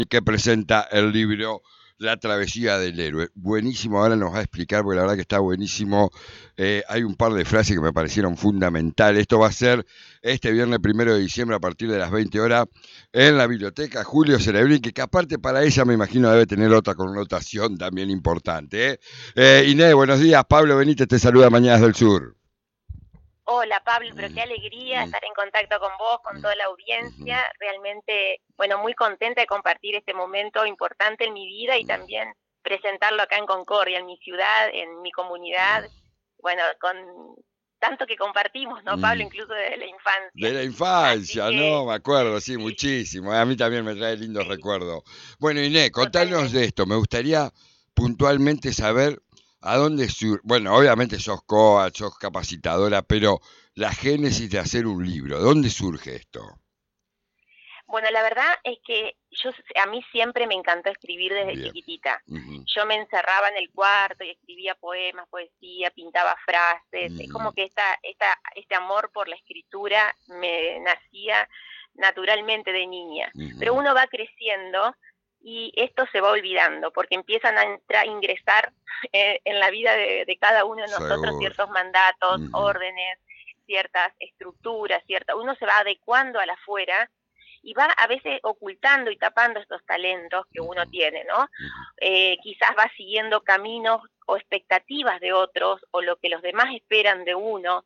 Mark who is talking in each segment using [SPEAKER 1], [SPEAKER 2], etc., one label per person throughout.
[SPEAKER 1] que presenta el libro La travesía del héroe. Buenísimo, ahora nos va a explicar, porque la verdad que está buenísimo. Hay un par de frases que me parecieron fundamentales. Esto va a ser este viernes 1 de diciembre a partir de las 20 horas en la biblioteca Julio Cerebrín, que aparte para ella me imagino debe tener otra connotación también importante. Inés, buenos días. Pablo Benítez te saluda Mañanas del Sur.
[SPEAKER 2] Hola Pablo, pero
[SPEAKER 1] Mm,
[SPEAKER 2] qué alegría
[SPEAKER 1] mm,
[SPEAKER 2] estar en contacto con vos, con
[SPEAKER 1] mm,
[SPEAKER 2] toda la
[SPEAKER 1] ujú,
[SPEAKER 2] audiencia. Realmente, bueno, muy contenta de compartir este momento importante en mi vida y
[SPEAKER 1] mm.
[SPEAKER 2] también presentarlo acá en Concordia, en mi ciudad, en mi comunidad. Bueno, con tanto que compartimos, ¿no, Pablo?
[SPEAKER 1] Mm.
[SPEAKER 2] Incluso desde la
[SPEAKER 1] De
[SPEAKER 2] infancia.
[SPEAKER 1] la
[SPEAKER 2] Así
[SPEAKER 1] infancia,
[SPEAKER 2] que,
[SPEAKER 1] ¿no? Me acuerdo, sí,
[SPEAKER 2] sí,
[SPEAKER 1] muchísimo. A mí también me trae lindos
[SPEAKER 2] sí,
[SPEAKER 1] recuerdos. Bueno, Inés, contanos de
[SPEAKER 2] totalmente.
[SPEAKER 1] esto. Me gustaría puntualmente saber a dónde surge. Bueno, obviamente sos coach, sos capacitadora, pero la génesis de hacer un libro, ¿dónde surge esto?
[SPEAKER 2] Bueno, la verdad es que a mí siempre me encantó escribir desde
[SPEAKER 1] Bien.
[SPEAKER 2] chiquitita.
[SPEAKER 1] Ujú,
[SPEAKER 2] Yo me encerraba en el cuarto y escribía poemas, poesía, pintaba frases. Es
[SPEAKER 1] ujú,
[SPEAKER 2] como que este amor por la escritura me nacía naturalmente de niña. Pero
[SPEAKER 1] ujú,
[SPEAKER 2] uno va creciendo y esto se va olvidando porque empiezan a ingresar en la vida de cada uno de nosotros
[SPEAKER 1] seguro.
[SPEAKER 2] ciertos mandatos,
[SPEAKER 1] Ujú,
[SPEAKER 2] órdenes, ciertas estructuras, uno se va adecuando a la afuera y va a veces ocultando y tapando estos talentos que uno
[SPEAKER 1] ujú,
[SPEAKER 2] tiene, ¿no?
[SPEAKER 1] ujú,
[SPEAKER 2] Quizás va siguiendo caminos o expectativas de otros o lo que los demás esperan de uno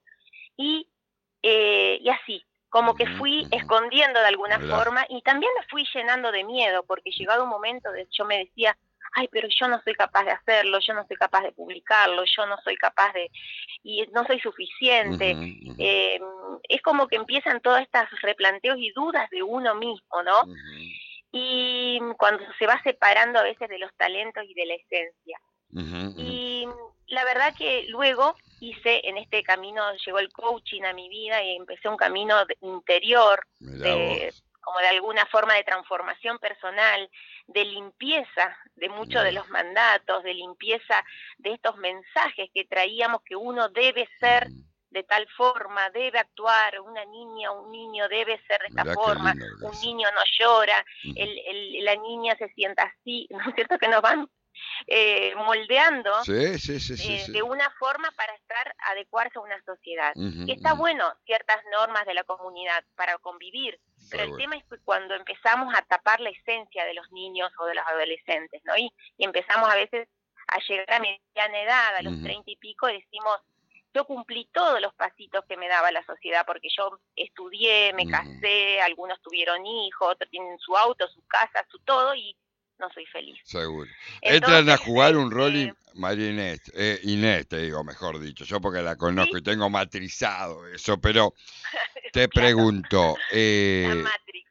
[SPEAKER 2] y así, como que
[SPEAKER 1] ujú,
[SPEAKER 2] fui
[SPEAKER 1] ujú.
[SPEAKER 2] escondiendo de alguna
[SPEAKER 1] Mirá,
[SPEAKER 2] forma y también me fui llenando de miedo porque llegado un momento yo me decía, ay, pero yo no soy capaz de hacerlo, yo no soy capaz de publicarlo, yo no soy capaz de, y no soy
[SPEAKER 1] ujú,
[SPEAKER 2] suficiente.
[SPEAKER 1] ujú,
[SPEAKER 2] Eh, es como que empiezan todas estas replanteos y dudas de uno mismo, ¿no?
[SPEAKER 1] ujú,
[SPEAKER 2] Y cuando se va separando a veces de los talentos y de la esencia.
[SPEAKER 1] ujú, ujú.
[SPEAKER 2] Y la verdad que luego hice en este camino, llegó el coaching a mi vida y empecé un camino interior,
[SPEAKER 1] Mirá vos.
[SPEAKER 2] como de alguna forma de transformación personal, de limpieza de muchos de
[SPEAKER 1] Mirá.
[SPEAKER 2] los mandatos, de limpieza de estos mensajes que traíamos que uno debe ser
[SPEAKER 1] Ujú.
[SPEAKER 2] de tal forma, debe actuar, una niña, un niño debe ser de esta
[SPEAKER 1] Mirá qué
[SPEAKER 2] forma,
[SPEAKER 1] lindo lo que
[SPEAKER 2] un
[SPEAKER 1] hace.
[SPEAKER 2] niño no llora,
[SPEAKER 1] Ujú.
[SPEAKER 2] la niña se sienta así, ¿no es cierto? Que nos van moldeando
[SPEAKER 1] Sí, sí, sí, sí,
[SPEAKER 2] de
[SPEAKER 1] sí.
[SPEAKER 2] una forma para adecuarse a una sociedad.
[SPEAKER 1] Ujú,
[SPEAKER 2] Que está
[SPEAKER 1] ujú.
[SPEAKER 2] bueno ciertas normas de la comunidad para convivir, pero el
[SPEAKER 1] Seguro.
[SPEAKER 2] tema es que cuando empezamos a tapar la esencia de los niños o de los adolescentes, ¿no? Y empezamos a veces a llegar a mediana edad, a los
[SPEAKER 1] Ujú,
[SPEAKER 2] 30 y pico, decimos, yo cumplí todos los pasitos que me daba la sociedad, porque yo estudié, me
[SPEAKER 1] ujú.
[SPEAKER 2] casé, algunos tuvieron hijos, otros tienen su auto, su casa, su todo, y no soy feliz.
[SPEAKER 1] Seguro. Entran a
[SPEAKER 2] Entonces,
[SPEAKER 1] jugar un rol, María Inés, Inés te digo, mejor dicho, yo porque la conozco
[SPEAKER 2] sí,
[SPEAKER 1] y tengo matrizado eso, pero te
[SPEAKER 2] claro,
[SPEAKER 1] pregunto,
[SPEAKER 2] la Matrix,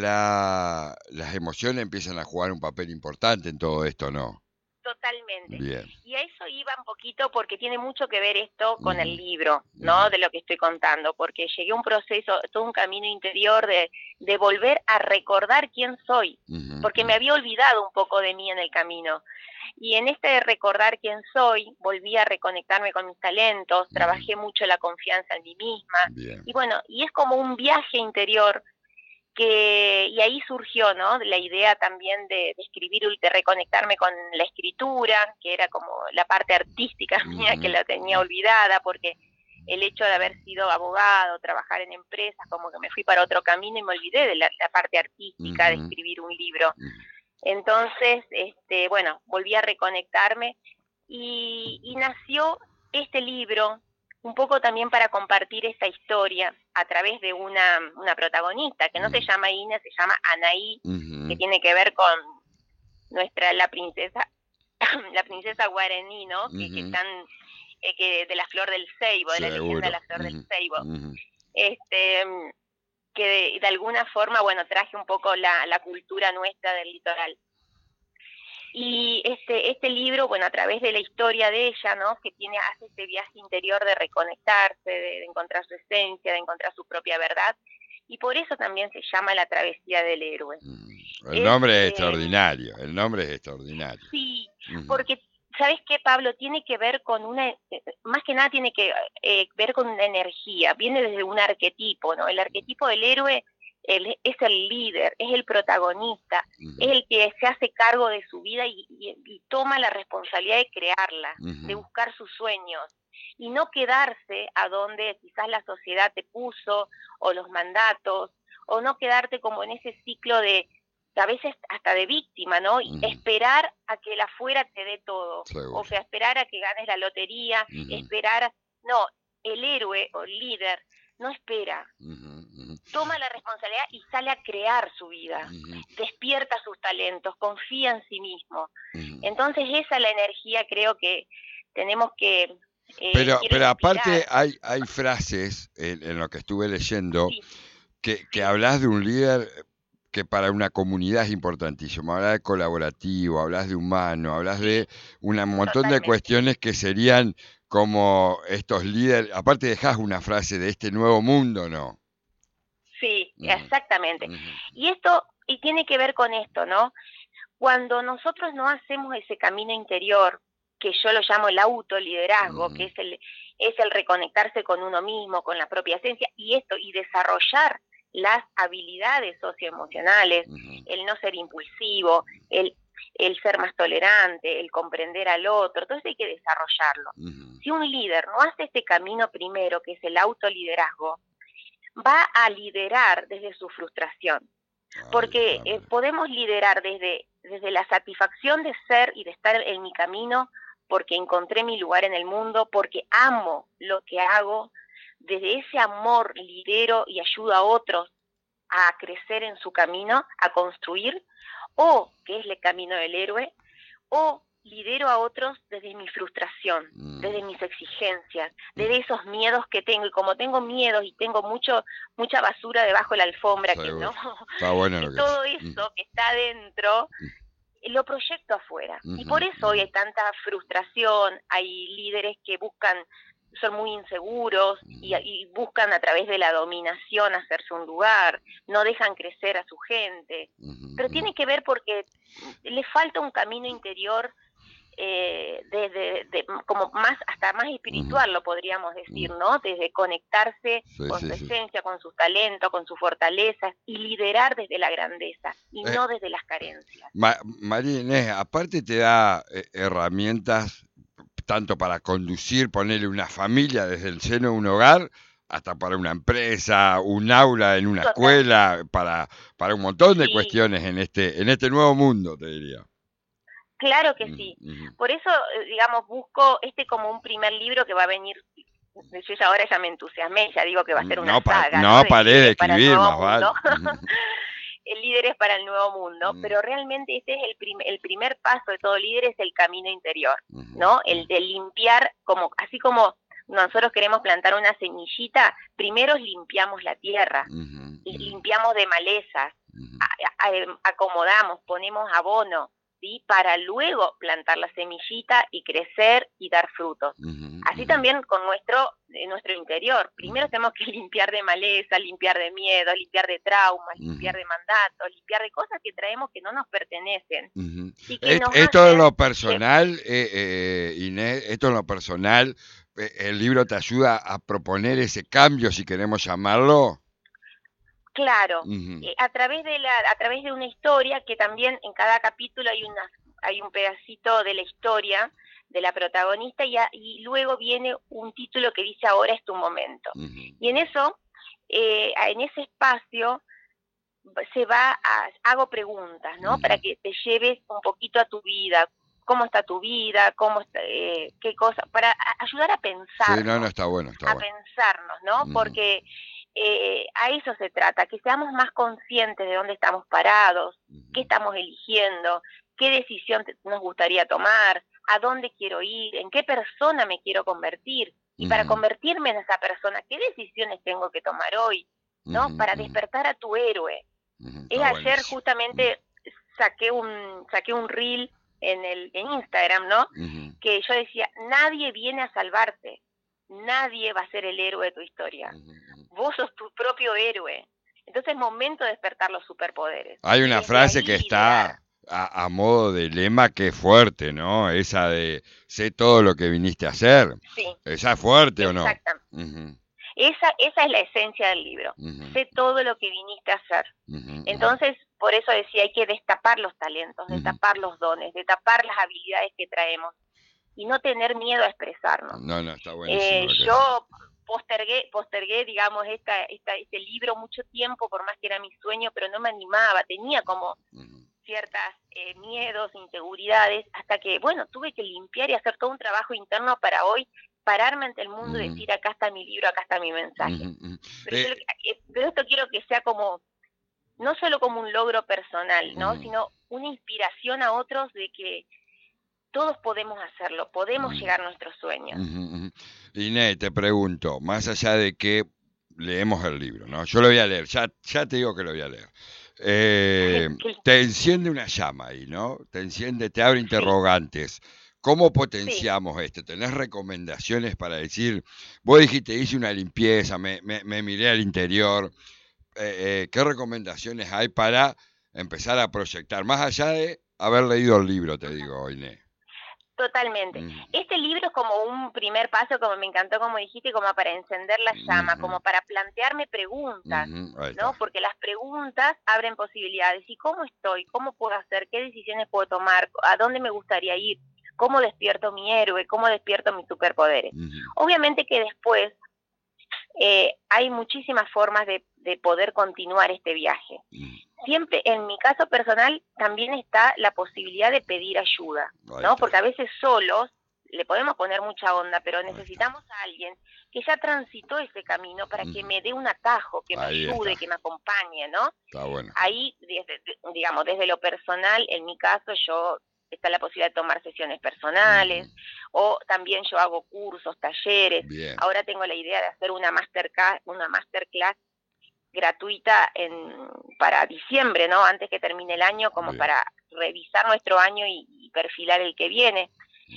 [SPEAKER 1] las emociones empiezan a jugar un papel importante en todo esto, ¿no?
[SPEAKER 2] totalmente.
[SPEAKER 1] Bien.
[SPEAKER 2] Y a eso iba un poquito porque tiene mucho que ver esto con
[SPEAKER 1] Ujú,
[SPEAKER 2] el libro,
[SPEAKER 1] ujú,
[SPEAKER 2] ¿no? De lo que estoy contando, porque llegué a un proceso, todo un camino interior de volver a recordar quién soy,
[SPEAKER 1] ujú,
[SPEAKER 2] porque
[SPEAKER 1] ujú,
[SPEAKER 2] me había olvidado un poco de mí en el camino. Y en este de recordar quién soy, volví a reconectarme con mis talentos,
[SPEAKER 1] ujú.
[SPEAKER 2] trabajé mucho la confianza en mí misma.
[SPEAKER 1] Bien.
[SPEAKER 2] Y bueno, y es como un viaje interior y ahí surgió, ¿no? La idea también de escribir y de reconectarme con la escritura, que era como la parte artística mía
[SPEAKER 1] Ujú,
[SPEAKER 2] que la tenía
[SPEAKER 1] ujú,
[SPEAKER 2] olvidada, porque el hecho de haber sido abogado, trabajar en empresas, como que me fui para otro camino y me olvidé de la parte artística de
[SPEAKER 1] ujú,
[SPEAKER 2] escribir un libro.
[SPEAKER 1] ujú.
[SPEAKER 2] Entonces, bueno, volví a reconectarme y nació este libro un poco también para compartir esta historia a través de una protagonista que no se
[SPEAKER 1] Mm,
[SPEAKER 2] llama Ina, se llama Anaí, que
[SPEAKER 1] ujú,
[SPEAKER 2] tiene que ver con la princesa, la princesa guaraní, ¿no? Que
[SPEAKER 1] ujú.
[SPEAKER 2] están, que de la flor del ceibo, de la leyenda de
[SPEAKER 1] Seguro.
[SPEAKER 2] la flor del
[SPEAKER 1] Ujú,
[SPEAKER 2] ceibo.
[SPEAKER 1] ujú,
[SPEAKER 2] Este, que de alguna forma, bueno, traje un poco la cultura nuestra del litoral. Y este libro, bueno, a través de la historia de ella, ¿no? Que hace este viaje interior de reconectarse, de encontrar su esencia, de encontrar su propia verdad. Y por eso también se llama La travesía del héroe.
[SPEAKER 1] El
[SPEAKER 2] Es,
[SPEAKER 1] nombre es extraordinario, el nombre es extraordinario.
[SPEAKER 2] sí,
[SPEAKER 1] Ujú,
[SPEAKER 2] porque, ¿sabes qué, Pablo? Tiene que ver con más que nada tiene que ver con una energía, viene desde un arquetipo, ¿no? El arquetipo del héroe es el líder, es el protagonista, es el que se hace cargo de su vida y toma la responsabilidad de crearla, de buscar sus sueños y no quedarse a donde quizás la sociedad te puso o los mandatos, o no quedarte como en ese ciclo de a veces hasta de víctima, ¿no? Y esperar a que el afuera te dé todo, o sea, esperar a que ganes la lotería, esperar, no, el héroe o el líder no espera, toma la responsabilidad y sale a crear su vida, despierta sus talentos, confía en sí mismo. Entonces esa es la energía, creo que tenemos que...
[SPEAKER 1] pero aparte hay frases en lo que estuve leyendo que hablas de un líder que para una comunidad es importantísimo. Hablas de colaborativo, hablas de humano, hablas de un montón de cuestiones que serían como estos líderes. Aparte dejás una frase de este nuevo mundo, ¿no?
[SPEAKER 2] Sí, exactamente. Y tiene que ver con esto, ¿no? Cuando nosotros no hacemos ese camino interior, que yo lo llamo el autoliderazgo, que es el reconectarse con uno mismo, con la propia esencia, y desarrollar las habilidades socioemocionales, el no ser impulsivo, el ser más tolerante, el comprender al otro, todo eso hay que desarrollarlo. Si un líder no hace este camino primero, que es el autoliderazgo, va a liderar desde su frustración, porque podemos liderar desde la satisfacción de ser y de estar en mi camino, porque encontré mi lugar en el mundo, porque amo lo que hago, desde ese amor lidero y ayudo a otros a crecer en su camino, a construir, o que es el camino del héroe, o lidero a otros desde mi frustración, desde mis exigencias, desde esos miedos que tengo, y como tengo miedos y tengo mucha basura debajo de la alfombra, que no,
[SPEAKER 1] está bueno lo que
[SPEAKER 2] todo eso que está adentro lo proyecto afuera, y por eso hoy hay tanta frustración, hay líderes que son muy inseguros y buscan a través de la dominación hacerse un lugar, no dejan crecer a su gente, pero tiene que ver porque le falta un camino interior como hasta más espiritual, lo podríamos decir, ¿no? Desde conectarse con su esencia, con sus talentos, con sus fortalezas, y liderar desde la grandeza y no desde las carencias.
[SPEAKER 1] María Inés, aparte te da herramientas tanto para conducir, ponerle una familia desde el seno de un hogar, hasta para una empresa, un aula en una escuela, para un montón de cuestiones en este nuevo mundo, te diría.
[SPEAKER 2] Claro que sí. Por eso, digamos, busco como un primer libro que va a venir. Yo ahora ya me entusiasmé, ya digo que va a ser una saga.
[SPEAKER 1] No paré de escribir, más vale.
[SPEAKER 2] El líder es para el nuevo mundo, pero realmente este es el primer paso de todo líder, es el camino interior, ¿no? El de limpiar, así como nosotros queremos plantar una semillita, primero limpiamos la tierra, limpiamos de malezas, acomodamos, ponemos abono, ¿sí? Para luego plantar la semillita y crecer y dar frutos. Así también con nuestro interior. Primero tenemos que limpiar de maleza, limpiar de miedo, limpiar de traumas, limpiar de mandatos, limpiar de cosas que traemos que no nos pertenecen. Y que
[SPEAKER 1] esto en lo personal, Inés, esto en lo personal, el libro te ayuda a proponer ese cambio, si queremos llamarlo.
[SPEAKER 2] Claro, a través de una historia, que también en cada capítulo hay un pedacito de la historia de la protagonista, y luego viene un título que dice ahora es tu momento. Y en eso, en ese espacio, hago preguntas, ¿no? Para que te lleves un poquito a tu vida. ¿Cómo está tu vida? ¿Qué cosa? Para ayudar a pensar.
[SPEAKER 1] Sí, no, está bueno.
[SPEAKER 2] Pensarnos, ¿no? Porque a eso se trata, que seamos más conscientes de dónde estamos parados, qué estamos eligiendo, qué decisión nos gustaría tomar, a dónde quiero ir, en qué persona me quiero convertir, y para convertirme en esa persona, qué decisiones tengo que tomar hoy, ¿no? Para despertar a tu héroe. Ayer justamente saqué un reel en Instagram, ¿no? Que yo decía, nadie viene a salvarte, nadie va a ser el héroe de tu historia. Vos sos tu propio héroe. Entonces es momento de despertar los superpoderes.
[SPEAKER 1] Hay una frase que está a modo de lema que es fuerte, ¿no? Esa de sé todo lo que viniste a hacer.
[SPEAKER 2] Sí.
[SPEAKER 1] ¿Esa es fuerte o no?
[SPEAKER 2] Exactamente. Esa es la esencia del libro. Sé todo lo que viniste a hacer. Entonces, por eso decía, hay que destapar los talentos, destapar los dones, destapar las habilidades que traemos y no tener miedo a expresarnos.
[SPEAKER 1] No, está buenísimo.
[SPEAKER 2] Yo postergué, digamos, este libro mucho tiempo, por más que era mi sueño, pero no me animaba, tenía como ciertas miedos, inseguridades, hasta que, bueno, tuve que limpiar y hacer todo un trabajo interno para hoy pararme ante el mundo y decir, acá está mi libro, acá está mi mensaje. Pero esto quiero que sea como, no solo como un logro personal, ¿no? Sino una inspiración a otros de que todos podemos hacerlo, podemos llegar a nuestros sueños.
[SPEAKER 1] Inés, te pregunto, más allá de que leemos el libro, ¿no? Yo lo voy a leer, ya te digo que lo voy a leer. Te enciende una llama ahí, ¿no? Te abre interrogantes. ¿Cómo potenciamos esto? ¿Tenés recomendaciones para decir, vos dijiste, hice una limpieza, me miré al interior? ¿Qué recomendaciones hay para empezar a proyectar? Más allá de haber leído el libro, te digo, Inés.
[SPEAKER 2] Totalmente. Este libro es como un primer paso, como me encantó, como dijiste, como para encender la llama, como para plantearme preguntas, ¿no? Porque las preguntas abren posibilidades. ¿Y cómo estoy? ¿Cómo puedo hacer? ¿Qué decisiones puedo tomar? ¿A dónde me gustaría ir? ¿Cómo despierto mi héroe? ¿Cómo despierto mis superpoderes? Obviamente que después hay muchísimas formas de poder continuar este viaje. Siempre, en mi caso personal, también está la posibilidad de pedir ayuda, ¿no? Porque a veces solos le podemos poner mucha onda, pero necesitamos a alguien que ya transitó ese camino para que me dé un atajo, que me ayude, que me acompañe, ¿no?
[SPEAKER 1] Está bueno.
[SPEAKER 2] Ahí, desde lo personal, en mi caso, está la posibilidad de tomar sesiones personales, o también yo hago cursos, talleres.
[SPEAKER 1] Bien.
[SPEAKER 2] Ahora tengo la idea de hacer una masterclass gratuita para diciembre, ¿no? Antes que termine el año, como para revisar nuestro año y perfilar el que viene.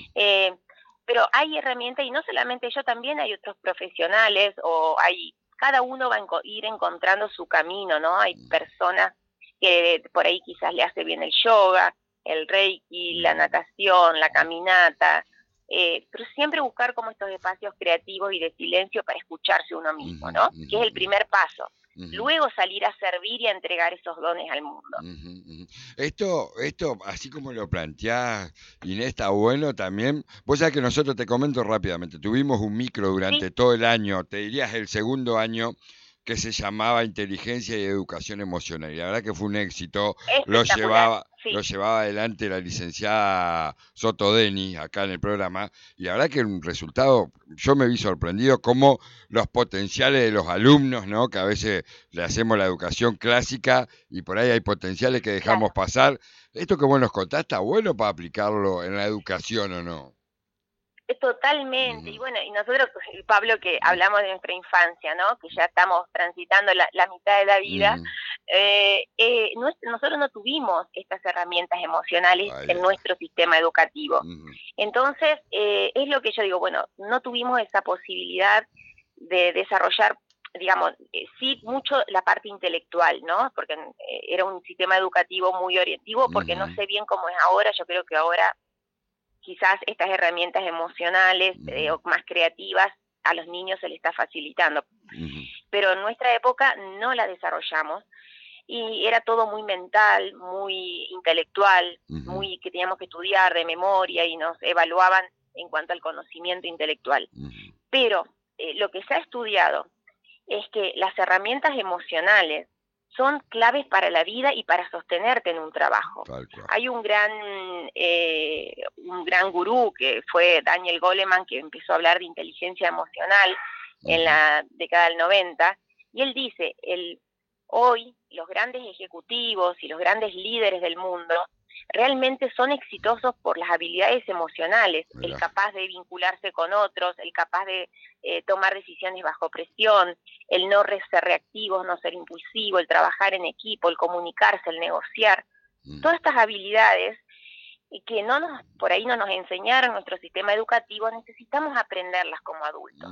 [SPEAKER 2] Pero hay herramientas, y no solamente yo, también hay otros profesionales, cada uno va a ir encontrando su camino, ¿no? Hay personas que por ahí quizás le hace bien el yoga, el reiki, la natación, la caminata, pero siempre buscar como estos espacios creativos y de silencio para escucharse uno mismo, ¿no? Que es el primer paso. Luego salir a servir y a entregar esos dones al mundo.
[SPEAKER 1] Esto, así como lo planteás, Inés, está bueno también. Vos sabés que nosotros, te comento rápidamente, tuvimos un micro durante todo el año, te dirías el segundo año, que se llamaba Inteligencia y Educación Emocional. Y la verdad que fue un éxito. Lo llevaba adelante la licenciada Sotodeni acá en el programa. Y la verdad que un resultado, yo me vi sorprendido cómo los potenciales de los alumnos, ¿no? Que a veces le hacemos la educación clásica y por ahí hay potenciales que dejamos pasar. Esto que vos nos contás, ¿está bueno para aplicarlo en la educación o no?
[SPEAKER 2] Totalmente. Y bueno, y nosotros, Pablo, que hablamos de nuestra infancia, ¿no? Que ya estamos transitando la mitad de la vida, nosotros no tuvimos estas herramientas emocionales en nuestro sistema educativo. Entonces, es lo que yo digo, bueno, no tuvimos esa posibilidad de desarrollar, digamos, sí mucho la parte intelectual, ¿no? Porque era un sistema educativo muy orientativo, porque no sé bien cómo es ahora. Yo creo que ahora quizás estas herramientas emocionales o más creativas a los niños se les está facilitando. Pero en nuestra época no la desarrollamos y era todo muy mental, muy intelectual, muy que teníamos que estudiar de memoria y nos evaluaban en cuanto al conocimiento intelectual. Pero lo que se ha estudiado es que las herramientas emocionales son claves para la vida y para sostenerte en un trabajo. Hay un gran gurú que fue Daniel Goleman, que empezó a hablar de inteligencia emocional en la década del 90, y él dice, hoy los grandes ejecutivos y los grandes líderes del mundo realmente son exitosos por las habilidades emocionales, el capaz de vincularse con otros, el capaz de tomar decisiones bajo presión, el no ser reactivo, no ser impulsivo, el trabajar en equipo, el comunicarse, el negociar. Todas estas habilidades que por ahí no nos enseñaron nuestro sistema educativo, necesitamos aprenderlas como adultos.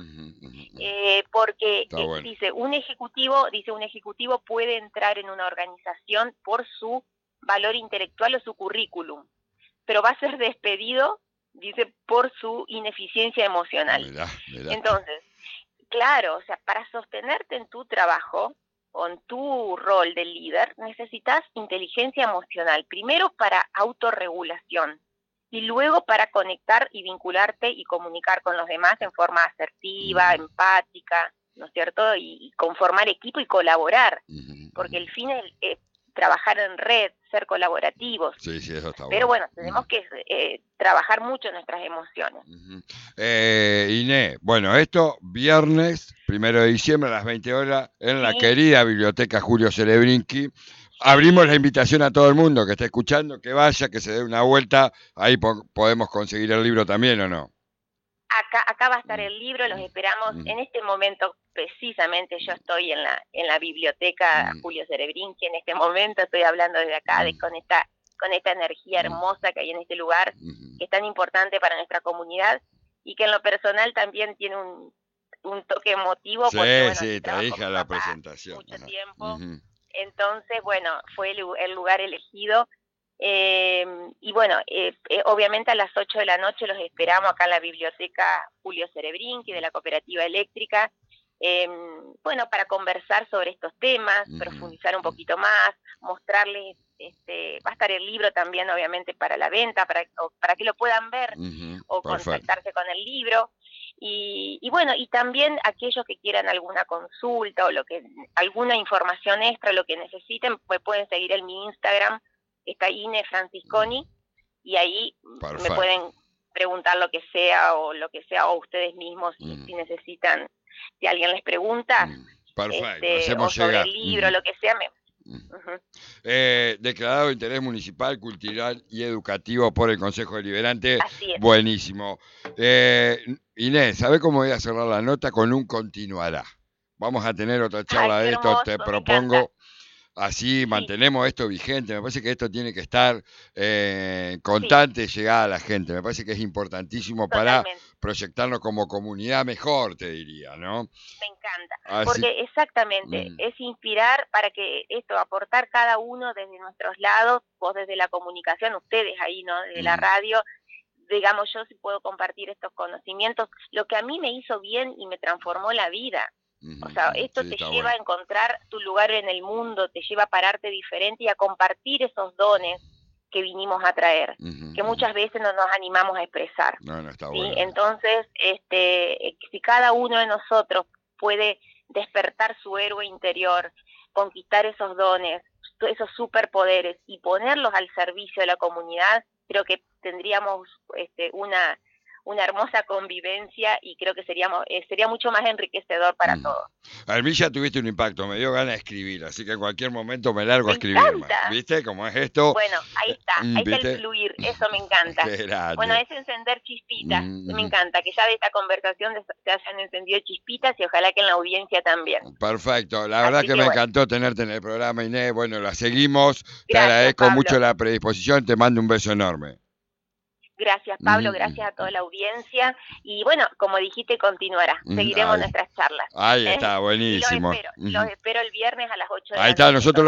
[SPEAKER 2] Porque dice un ejecutivo puede entrar en una organización por su valor intelectual o su currículum, pero va a ser despedido, dice, por su ineficiencia emocional.
[SPEAKER 1] Mirá.
[SPEAKER 2] Entonces, claro, o sea, para sostenerte en tu trabajo o en tu rol de líder, necesitas inteligencia emocional, primero para autorregulación y luego para conectar y vincularte y comunicar con los demás en forma asertiva, empática, ¿no es cierto? Y conformar equipo y colaborar, porque el fin es trabajar en red, ser colaborativos.
[SPEAKER 1] Sí, sí, eso está
[SPEAKER 2] Pero bueno, tenemos que trabajar mucho nuestras emociones.
[SPEAKER 1] Inés, bueno, esto viernes 1 de diciembre a las 20 horas en la querida Biblioteca Julio Serebrinski. Abrimos la invitación a todo el mundo que esté escuchando, que vaya, que se dé una vuelta. Ahí podemos conseguir el libro también, ¿o no?
[SPEAKER 2] Acá va a estar el libro, los esperamos. En este momento, precisamente, yo estoy en la biblioteca Julio Serebrinski, en este momento estoy hablando desde acá, con esta energía hermosa que hay en este lugar, que es tan importante para nuestra comunidad, y que en lo personal también tiene un toque emotivo, porque bueno,
[SPEAKER 1] sí, te dije la presentación.
[SPEAKER 2] Mucho tiempo. Entonces, bueno, fue el lugar elegido. Y bueno, obviamente a las 8 de la noche los esperamos acá en la biblioteca Julio Serebrinski de la Cooperativa Eléctrica, bueno, para conversar sobre estos temas, profundizar un poquito más, mostrarles, va a estar el libro también obviamente para la venta, para que lo puedan ver o contactarse con el libro. Y bueno, y también aquellos que quieran alguna consulta o alguna información extra, lo que necesiten, pues pueden seguir en mi Instagram, está Ine Francisconi, y ahí me pueden preguntar lo que sea, o ustedes mismos, si necesitan, si alguien les pregunta,
[SPEAKER 1] hacemos
[SPEAKER 2] o sobre
[SPEAKER 1] llegar
[SPEAKER 2] el libro, lo que sea.
[SPEAKER 1] Declarado de interés municipal, cultural y educativo por el Consejo Deliberante.
[SPEAKER 2] Así es.
[SPEAKER 1] Buenísimo. Inés, ¿sabe cómo voy a cerrar la nota? Con un continuará. Vamos a tener otra charla de esto, te propongo. Así mantenemos esto vigente. Me parece que esto tiene que estar constante, llegada a la gente. Me parece que es importantísimo para proyectarnos como comunidad mejor, te diría, ¿no?
[SPEAKER 2] Me encanta, porque exactamente, es inspirar para que aportar cada uno desde nuestros lados, vos desde la comunicación, ustedes ahí, ¿no? Desde la radio, digamos, yo si puedo compartir estos conocimientos, lo que a mí me hizo bien y me transformó la vida. O sea, esto te lleva a encontrar tu lugar en el mundo, te lleva a pararte diferente y a compartir esos dones que vinimos a traer, que muchas veces no nos animamos a expresar.
[SPEAKER 1] Está
[SPEAKER 2] ¿sí?
[SPEAKER 1] bueno.
[SPEAKER 2] Entonces, si cada uno de nosotros puede despertar su héroe interior, conquistar esos dones, esos superpoderes y ponerlos al servicio de la comunidad, creo que tendríamos una hermosa convivencia y creo que sería mucho más enriquecedor para todos.
[SPEAKER 1] A mí ya tuviste un impacto, me dio ganas de escribir, así que en cualquier momento me largo a escribir. ¿Viste cómo es esto?
[SPEAKER 2] Bueno, ahí está el fluir, eso me encanta. Bueno, es encender chispitas, me encanta, que ya de esta conversación se hayan encendido chispitas y ojalá que en la audiencia también.
[SPEAKER 1] Perfecto, la verdad que me encantó tenerte en el programa, Inés. Bueno, la seguimos, te agradezco mucho la predisposición, te mando un beso enorme.
[SPEAKER 2] Gracias, Pablo, gracias a toda la audiencia. Y bueno, como dijiste, continuará. Seguiremos nuestras charlas.
[SPEAKER 1] Ahí está, buenísimo.
[SPEAKER 2] Los espero el viernes a las 8 de la noche.
[SPEAKER 1] Ahí está, nosotros